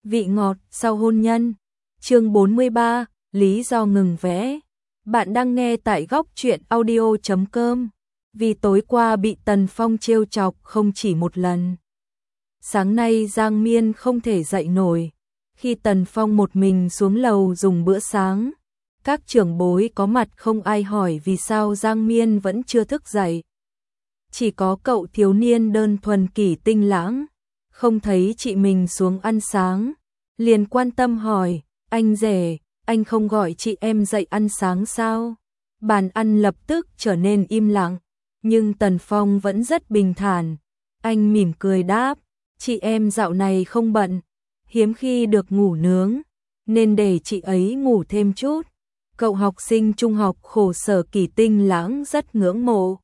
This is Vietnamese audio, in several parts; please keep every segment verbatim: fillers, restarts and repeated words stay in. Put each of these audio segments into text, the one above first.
Vị ngọt sau hôn nhân. Chương bốn mươi ba, lý do ngừng vẽ. Bạn đang nghe tại góc truyện audio chấm com. Vì tối qua bị Tần Phong trêu chọc không chỉ một lần. Sáng nay Giang Miên không thể dậy nổi. Khi Tần Phong một mình xuống lầu dùng bữa sáng, các trưởng bối có mặt không ai hỏi vì sao Giang Miên vẫn chưa thức dậy. Chỉ có cậu thiếu niên đơn thuần Kỷ Tinh Lãng, không thấy chị mình xuống ăn sáng, liền quan tâm hỏi, anh rể, anh không gọi chị em dậy ăn sáng sao? Bàn ăn lập tức trở nên im lặng, nhưng Tần Phong vẫn rất bình thản. Anh mỉm cười đáp, chị em dạo này không bận, hiếm khi được ngủ nướng, nên để chị ấy ngủ thêm chút. Cậu học sinh trung học khổ sở Kỷ Tinh Lãng rất ngưỡng mộ.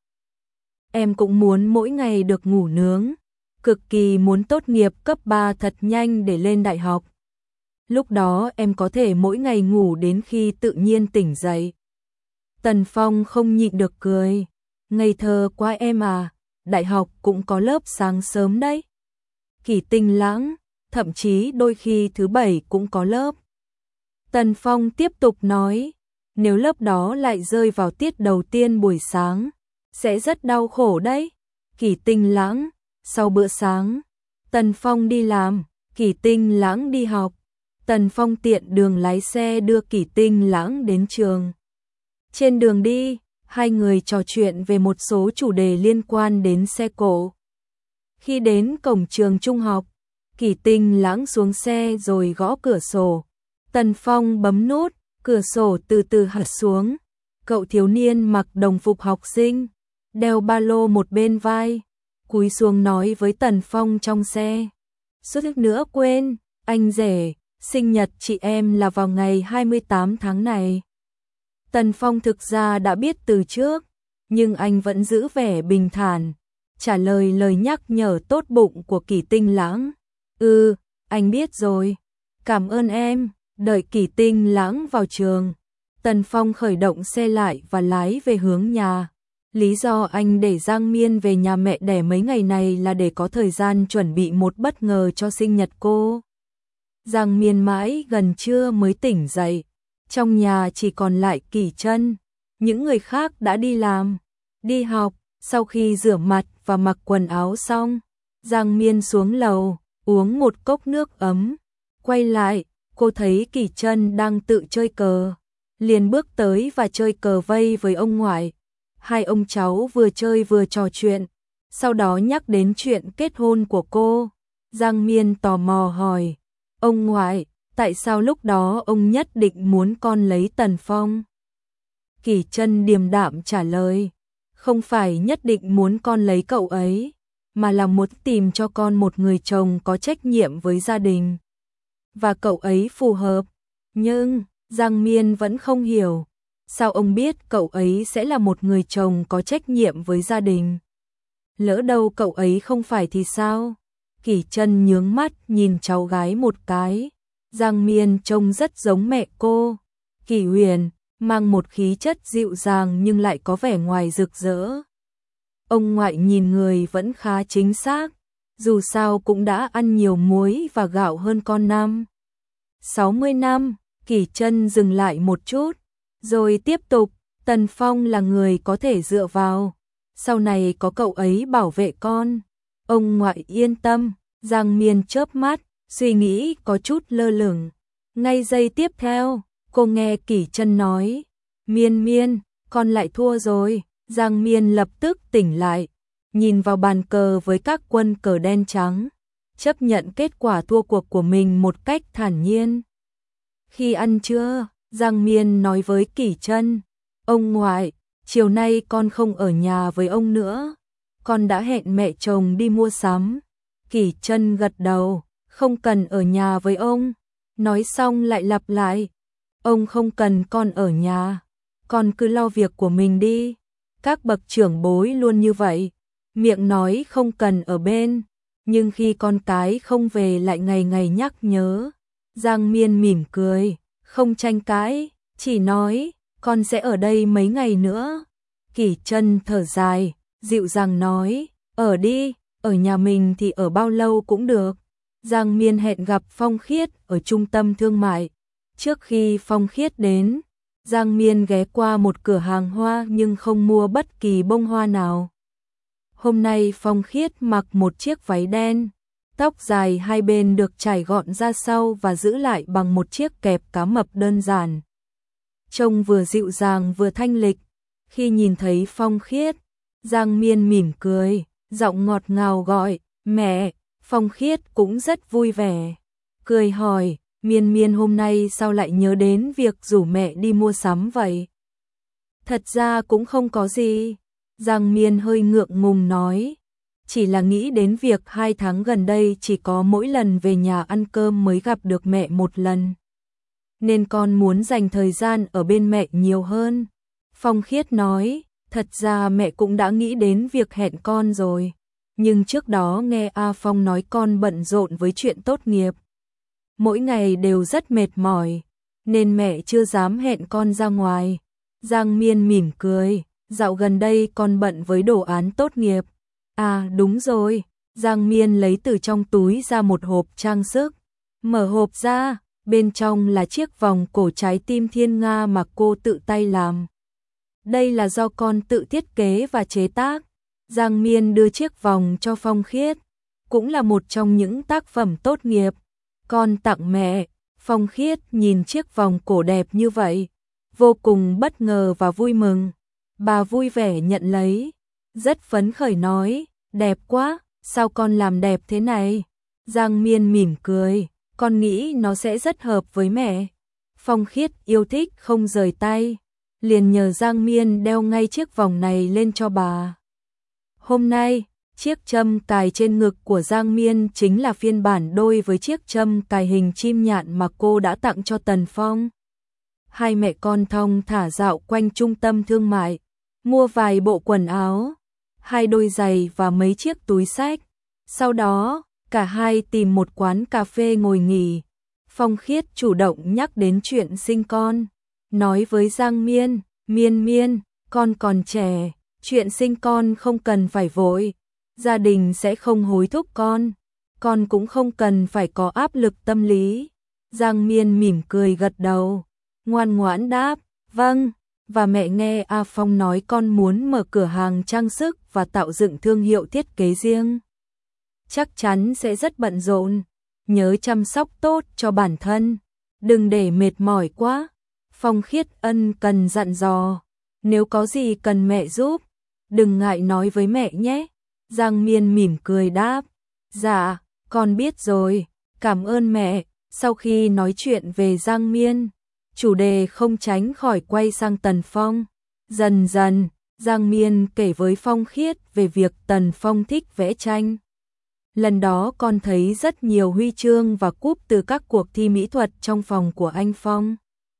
Em cũng muốn mỗi ngày được ngủ nướng, cực kỳ muốn tốt nghiệp cấp ba thật nhanh để lên đại học. Lúc đó em có thể mỗi ngày ngủ đến khi tự nhiên tỉnh dậy. Tần Phong không nhịn được cười, ngây thơ quá em à, đại học cũng có lớp sáng sớm đấy. Kỷ Tinh Lãng, thậm chí đôi khi thứ bảy cũng có lớp. Tần Phong tiếp tục nói, nếu lớp đó lại rơi vào tiết đầu tiên buổi sáng, sẽ rất đau khổ đấy. Kỷ Tinh Lãng, sau bữa sáng, Tần Phong đi làm, Kỷ Tinh Lãng đi học. Tần Phong tiện đường lái xe đưa Kỷ Tinh Lãng đến trường. Trên đường đi, hai người trò chuyện về một số chủ đề liên quan đến xe cộ. Khi đến cổng trường trung học, Kỷ Tinh Lãng xuống xe rồi gõ cửa sổ. Tần Phong bấm nút, cửa sổ từ từ hất xuống. Cậu thiếu niên mặc đồng phục học sinh, đeo ba lô một bên vai, cúi xuống nói với Tần Phong trong xe. Suýt nữa quên, anh rể, sinh nhật chị em là vào ngày hai mươi tám tháng này. Tần Phong thực ra đã biết từ trước, nhưng anh vẫn giữ vẻ bình thản, trả lời lời nhắc nhở tốt bụng của Kỷ Tinh Lãng. Ừ, anh biết rồi, cảm ơn em. Đợi Kỷ Tinh Lãng vào trường, Tần Phong khởi động xe lại và lái về hướng nhà. Lý do anh để Giang Miên về nhà mẹ đẻ mấy ngày này là để có thời gian chuẩn bị một bất ngờ cho sinh nhật cô. Giang Miên mãi gần trưa mới tỉnh dậy, trong nhà chỉ còn lại Kỷ Trân, những người khác đã đi làm, đi học. Sau khi rửa mặt và mặc quần áo xong, Giang Miên xuống lầu, uống một cốc nước ấm, quay lại, cô thấy Kỷ Trân đang tự chơi cờ, liền bước tới và chơi cờ vây với ông ngoại. Hai ông cháu vừa chơi vừa trò chuyện, sau đó nhắc đến chuyện kết hôn của cô. Giang Miên tò mò hỏi, ông ngoại, tại sao lúc đó ông nhất định muốn con lấy Tần Phong? Kỷ Trân điềm đạm trả lời, không phải nhất định muốn con lấy cậu ấy, mà là muốn tìm cho con một người chồng có trách nhiệm với gia đình. Và cậu ấy phù hợp. Nhưng, Giang Miên vẫn không hiểu, sao ông biết cậu ấy sẽ là một người chồng có trách nhiệm với gia đình? Lỡ đâu cậu ấy không phải thì sao? Kỷ Trân nhướng mắt nhìn cháu gái một cái. Giang Miên trông rất giống mẹ cô, Kỷ Huyền, mang một khí chất dịu dàng nhưng lại có vẻ ngoài rực rỡ. Ông ngoại nhìn người vẫn khá chính xác, dù sao cũng đã ăn nhiều muối và gạo hơn con năm. sáu mươi năm, Kỷ Trân dừng lại một chút, rồi tiếp tục, Tần Phong là người có thể dựa vào, sau này có cậu ấy bảo vệ con. Ông ngoại yên tâm. Giang Miên chớp mắt, suy nghĩ có chút lơ lửng. Ngay giây tiếp theo, cô nghe Kỷ Trân nói, Miên Miên, con lại thua rồi. Giang Miên lập tức tỉnh lại, nhìn vào bàn cờ với các quân cờ đen trắng, chấp nhận kết quả thua cuộc của mình một cách thản nhiên. Khi ăn trưa, Giang Miên nói với Kỷ Trân, ông ngoại, chiều nay con không ở nhà với ông nữa, con đã hẹn mẹ chồng đi mua sắm. Kỷ Trân gật đầu, không cần ở nhà với ông. Nói xong lại lặp lại, ông không cần con ở nhà, con cứ lo việc của mình đi. Các bậc trưởng bối luôn như vậy, miệng nói không cần ở bên, nhưng khi con cái không về lại ngày ngày nhắc nhớ. Giang Miên mỉm cười, không tranh cãi, chỉ nói, con sẽ ở đây mấy ngày nữa. Kỷ Trân thở dài, dịu dàng nói, ở đi, ở nhà mình thì ở bao lâu cũng được. Giang Miên hẹn gặp Phong Khiết ở trung tâm thương mại. Trước khi Phong Khiết đến, Giang Miên ghé qua một cửa hàng hoa nhưng không mua bất kỳ bông hoa nào. Hôm nay Phong Khiết mặc một chiếc váy đen, tóc dài hai bên được chải gọn ra sau và giữ lại bằng một chiếc kẹp cá mập đơn giản. Trông vừa dịu dàng vừa thanh lịch. Khi nhìn thấy Phong Khiết, Giang Miên mỉm cười, giọng ngọt ngào gọi, mẹ. Phong Khiết cũng rất vui vẻ, cười hỏi, Miên Miên hôm nay sao lại nhớ đến việc rủ mẹ đi mua sắm vậy? Thật ra cũng không có gì, Giang Miên hơi ngượng ngùng nói, chỉ là nghĩ đến việc hai tháng gần đây chỉ có mỗi lần về nhà ăn cơm mới gặp được mẹ một lần. Nên con muốn dành thời gian ở bên mẹ nhiều hơn. Phong Khiết nói, thật ra mẹ cũng đã nghĩ đến việc hẹn con rồi. Nhưng trước đó nghe A Phong nói con bận rộn với chuyện tốt nghiệp. Mỗi ngày đều rất mệt mỏi, nên mẹ chưa dám hẹn con ra ngoài. Giang Miên mỉm cười, dạo gần đây con bận với đồ án tốt nghiệp. À đúng rồi, Giang Miên lấy từ trong túi ra một hộp trang sức. Mở hộp ra, bên trong là chiếc vòng cổ trái tim thiên nga mà cô tự tay làm. Đây là do con tự thiết kế và chế tác. Giang Miên đưa chiếc vòng cho Phong Khiết, cũng là một trong những tác phẩm tốt nghiệp. Con tặng mẹ. Phong Khiết nhìn chiếc vòng cổ đẹp như vậy, vô cùng bất ngờ và vui mừng. Bà vui vẻ nhận lấy, rất phấn khởi nói, đẹp quá, sao con làm đẹp thế này? Giang Miên mỉm cười, con nghĩ nó sẽ rất hợp với mẹ. Phong Khiết yêu thích không rời tay, liền nhờ Giang Miên đeo ngay chiếc vòng này lên cho bà. Hôm nay, chiếc châm cài trên ngực của Giang Miên chính là phiên bản đôi với chiếc châm cài hình chim nhạn mà cô đã tặng cho Tần Phong. Hai mẹ con thong thả dạo quanh trung tâm thương mại, mua vài bộ quần áo, hai đôi giày và mấy chiếc túi xách. Sau đó, cả hai tìm một quán cà phê ngồi nghỉ. Phong Khiết chủ động nhắc đến chuyện sinh con, nói với Giang Miên, Miên Miên, con còn trẻ, chuyện sinh con không cần phải vội, gia đình sẽ không hối thúc con, con cũng không cần phải có áp lực tâm lý. Giang Miên mỉm cười gật đầu, ngoan ngoãn đáp, vâng, và mẹ nghe A Phong nói con muốn mở cửa hàng trang sức và tạo dựng thương hiệu thiết kế riêng. Chắc chắn sẽ rất bận rộn, nhớ chăm sóc tốt cho bản thân, đừng để mệt mỏi quá. Phong Khiết ân cần dặn dò, nếu có gì cần mẹ giúp, đừng ngại nói với mẹ nhé. Giang Miên mỉm cười đáp, dạ, con biết rồi, cảm ơn mẹ. Sau khi nói chuyện về Giang Miên, chủ đề không tránh khỏi quay sang Tần Phong. Dần dần, Giang Miên kể với Phong Khiết về việc Tần Phong thích vẽ tranh. Lần đó con thấy rất nhiều huy chương và cúp từ các cuộc thi mỹ thuật trong phòng của anh Phong.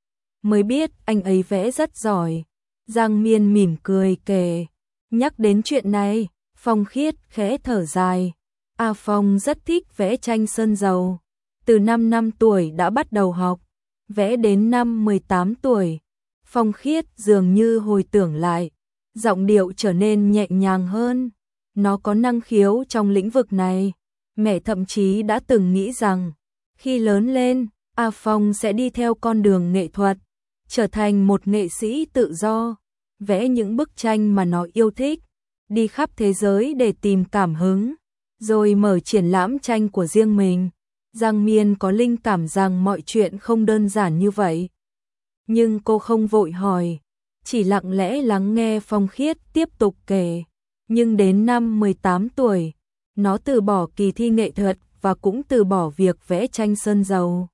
Mới biết anh ấy vẽ rất giỏi. Giang Miên mỉm cười kể. Nhắc đến chuyện này, Phong Khiết khẽ thở dài. A Phong rất thích vẽ tranh sơn dầu. Từ năm năm tuổi đã bắt đầu học, vẽ đến năm mười tám tuổi. Phong Khiết dường như hồi tưởng lại, giọng điệu trở nên nhẹ nhàng hơn. Nó có năng khiếu trong lĩnh vực này. Mẹ thậm chí đã từng nghĩ rằng, khi lớn lên, A Phong sẽ đi theo con đường nghệ thuật, trở thành một nghệ sĩ tự do, vẽ những bức tranh mà nó yêu thích, đi khắp thế giới để tìm cảm hứng, rồi mở triển lãm tranh của riêng mình. Giang Miên có linh cảm rằng mọi chuyện không đơn giản như vậy. Nhưng cô không vội hỏi, chỉ lặng lẽ lắng nghe Phong Khiết tiếp tục kể. Nhưng đến năm mười tám tuổi, nó từ bỏ kỳ thi nghệ thuật và cũng từ bỏ việc vẽ tranh sơn dầu.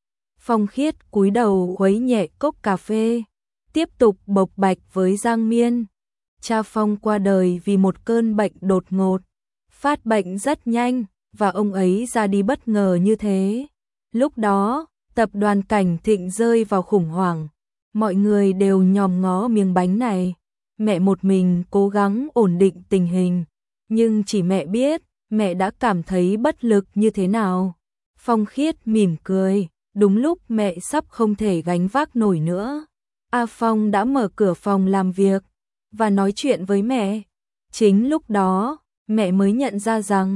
Phong Khiết cúi đầu khuấy nhẹ cốc cà phê, tiếp tục bộc bạch với Giang Miên. Cha Phong qua đời vì một cơn bệnh đột ngột, phát bệnh rất nhanh, và ông ấy ra đi bất ngờ như thế. Lúc đó, tập đoàn Cảnh Thịnh rơi vào khủng hoảng, mọi người đều nhòm ngó miếng bánh này. Mẹ một mình cố gắng ổn định tình hình, nhưng chỉ mẹ biết, mẹ đã cảm thấy bất lực như thế nào. Phong Khiết mỉm cười, đúng lúc mẹ sắp không thể gánh vác nổi nữa, A Phong đã mở cửa phòng làm việc và nói chuyện với mẹ. Chính lúc đó, mẹ mới nhận ra rằng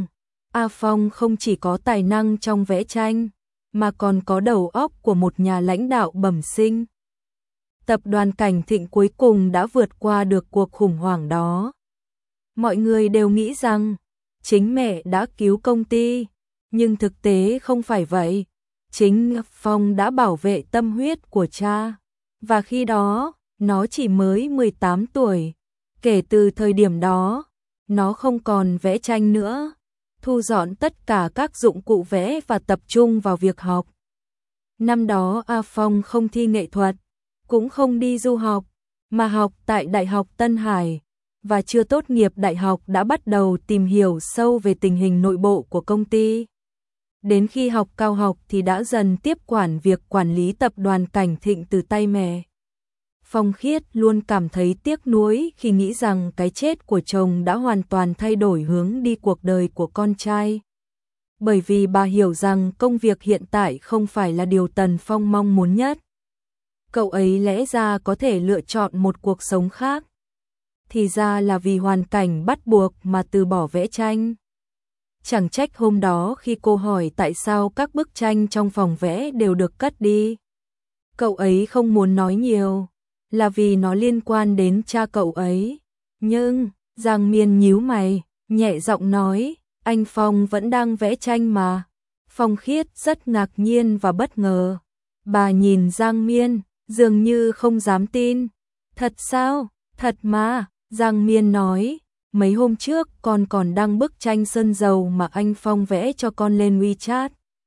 A Phong không chỉ có tài năng trong vẽ tranh, mà còn có đầu óc của một nhà lãnh đạo bẩm sinh. Tập đoàn Cảnh Thịnh cuối cùng đã vượt qua được cuộc khủng hoảng đó. Mọi người đều nghĩ rằng chính mẹ đã cứu công ty, nhưng thực tế không phải vậy. Chính Phong đã bảo vệ tâm huyết của cha, và khi đó, nó chỉ mới mười tám tuổi. Kể từ thời điểm đó, nó không còn vẽ tranh nữa, thu dọn tất cả các dụng cụ vẽ và tập trung vào việc học. Năm đó A Phong không thi nghệ thuật, cũng không đi du học, mà học tại Đại học Tân Hải, và chưa tốt nghiệp đại học đã bắt đầu tìm hiểu sâu về tình hình nội bộ của công ty. Đến khi học cao học thì đã dần tiếp quản việc quản lý tập đoàn Cảnh Thịnh từ tay mẹ. Phong Khiết luôn cảm thấy tiếc nuối khi nghĩ rằng cái chết của chồng đã hoàn toàn thay đổi hướng đi cuộc đời của con trai. Bởi vì bà hiểu rằng công việc hiện tại không phải là điều Tần Phong mong muốn nhất. Cậu ấy lẽ ra có thể lựa chọn một cuộc sống khác. Thì ra là vì hoàn cảnh bắt buộc mà từ bỏ vẽ tranh. Chẳng trách hôm đó khi cô hỏi tại sao các bức tranh trong phòng vẽ đều được cất đi. Cậu ấy không muốn nói nhiều, là vì nó liên quan đến cha cậu ấy. Nhưng, Giang Miên nhíu mày, nhẹ giọng nói, anh Phong vẫn đang vẽ tranh mà. Phong Khiết rất ngạc nhiên và bất ngờ. Bà nhìn Giang Miên, dường như không dám tin. Thật sao? Thật mà, Giang Miên nói. Mấy hôm trước con còn đăng bức tranh sơn dầu mà anh Phong vẽ cho con lên WeChat.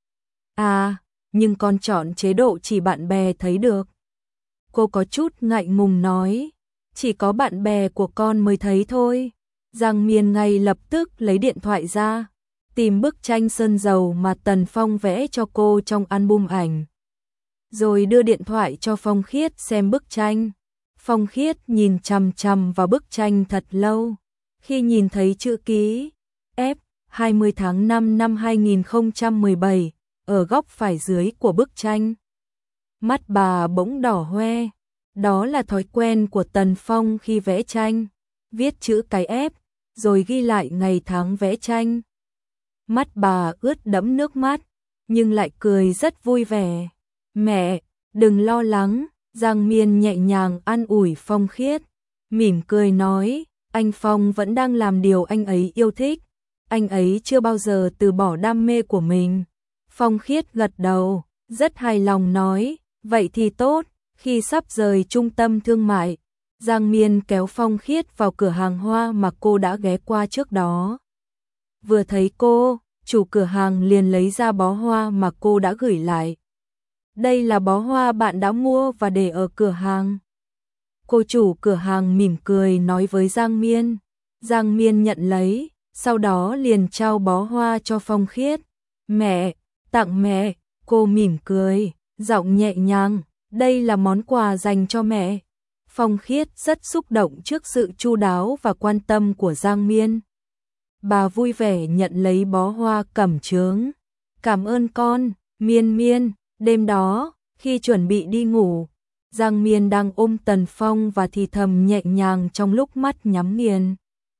À, nhưng con chọn chế độ chỉ bạn bè thấy được. Cô có chút ngại ngùng nói, chỉ có bạn bè của con mới thấy thôi. Giang Miên ngay lập tức lấy điện thoại ra, tìm bức tranh sơn dầu mà Tần Phong vẽ cho cô trong album ảnh. Rồi đưa điện thoại cho Phong Khiết xem bức tranh. Phong Khiết nhìn chằm chằm vào bức tranh thật lâu. Khi nhìn thấy chữ ký F hai mươi tháng năm năm hai nghìn không trăm mười bảy ở góc phải dưới của bức tranh, mắt bà bỗng đỏ hoe. Đó là thói quen của Tần Phong khi vẽ tranh, viết chữ cái F rồi ghi lại ngày tháng vẽ tranh. Mắt bà ướt đẫm nước mắt, nhưng lại cười rất vui vẻ. Mẹ, đừng lo lắng, Giang Miên nhẹ nhàng an ủi Phong Khiết, mỉm cười nói, anh Phong vẫn đang làm điều anh ấy yêu thích, anh ấy chưa bao giờ từ bỏ đam mê của mình. Phong Khiết gật đầu, rất hài lòng nói, vậy thì tốt. Khi sắp rời trung tâm thương mại, Giang Miên kéo Phong Khiết vào cửa hàng hoa mà cô đã ghé qua trước đó. Vừa thấy cô, chủ cửa hàng liền lấy ra bó hoa mà cô đã gửi lại. Đây là bó hoa bạn đã mua và để ở cửa hàng. Cô chủ cửa hàng mỉm cười nói với Giang Miên. Giang Miên nhận lấy, sau đó liền trao bó hoa cho Phong Khiết. Mẹ, tặng mẹ, cô mỉm cười, giọng nhẹ nhàng, đây là món quà dành cho mẹ. Phong Khiết rất xúc động trước sự chu đáo và quan tâm của Giang Miên. Bà vui vẻ nhận lấy bó hoa cẩm chướng. Cảm ơn con, Miên Miên. Đêm đó, khi chuẩn bị đi ngủ, Giang Miên đang ôm Tần Phong và thì thầm nhẹ nhàng trong lúc mắt nhắm nghiền.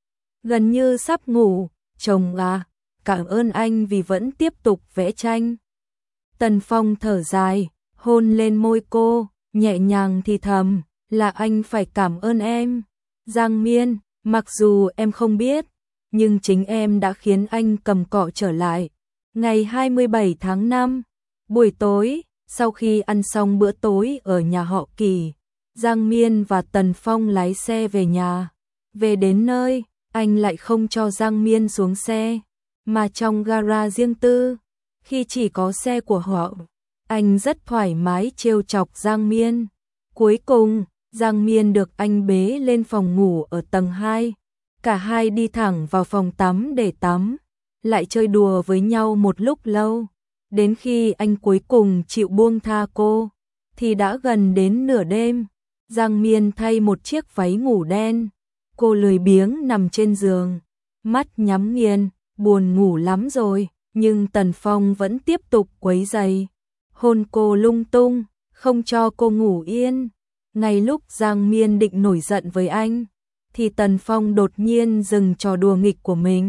Gần như sắp ngủ, chồng à, cảm ơn anh vì vẫn tiếp tục vẽ tranh. Tần Phong thở dài, hôn lên môi cô, nhẹ nhàng thì thầm, là anh phải cảm ơn em. Giang Miên, mặc dù em không biết, nhưng chính em đã khiến anh cầm cọ trở lại. Ngày hai mươi bảy tháng năm, buổi tối, sau khi ăn xong bữa tối ở nhà họ Kỳ, Giang Miên và Tần Phong lái xe về nhà. Về đến nơi, anh lại không cho Giang Miên xuống xe, mà trong gara riêng tư, khi chỉ có xe của họ, anh rất thoải mái trêu chọc Giang Miên. Cuối cùng, Giang Miên được anh bế lên phòng ngủ ở tầng hai. Cả hai đi thẳng vào phòng tắm để tắm, lại chơi đùa với nhau một lúc lâu. Đến khi anh cuối cùng chịu buông tha cô, thì đã gần đến nửa đêm. Giang Miên thay một chiếc váy ngủ đen. Cô lười biếng nằm trên giường, mắt nhắm nghiền, buồn ngủ lắm rồi. Nhưng Tần Phong vẫn tiếp tục quấy rầy, hôn cô lung tung, không cho cô ngủ yên. Ngay lúc Giang Miên định nổi giận với anh, thì Tần Phong đột nhiên dừng trò đùa nghịch của mình.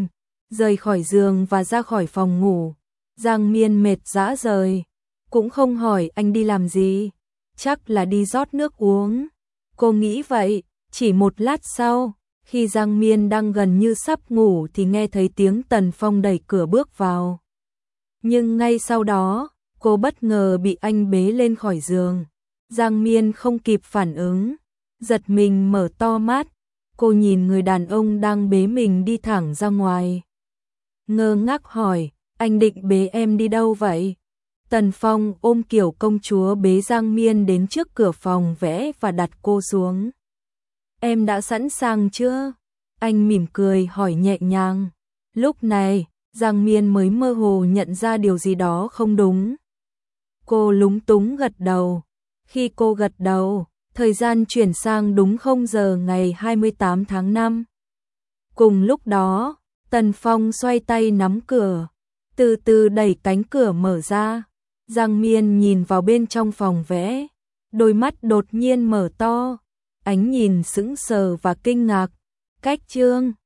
rời khỏi giường và ra khỏi phòng ngủ. Giang Miên mệt rã rời, cũng không hỏi anh đi làm gì, chắc là đi rót nước uống. Cô nghĩ vậy, chỉ một lát sau, khi Giang Miên đang gần như sắp ngủ thì nghe thấy tiếng Tần Phong đẩy cửa bước vào. Nhưng ngay sau đó, cô bất ngờ bị anh bế lên khỏi giường. Giang Miên không kịp phản ứng, giật mình mở to mắt, cô nhìn người đàn ông đang bế mình đi thẳng ra ngoài. Ngơ ngác hỏi, anh định bế em đi đâu vậy? Tần Phong ôm kiểu công chúa bế Giang Miên đến trước cửa phòng vẽ và đặt cô xuống. Em đã sẵn sàng chưa? Anh mỉm cười hỏi nhẹ nhàng. Lúc này, Giang Miên mới mơ hồ nhận ra điều gì đó không đúng. Cô lúng túng gật đầu. Khi cô gật đầu, thời gian chuyển sang đúng không giờ ngày hai mươi tám tháng năm. Cùng lúc đó, Tần Phong xoay tay nắm cửa, từ từ đẩy cánh cửa mở ra. Giang Miên nhìn vào bên trong phòng vẽ, đôi mắt đột nhiên mở to, ánh nhìn sững sờ và kinh ngạc. Cách chương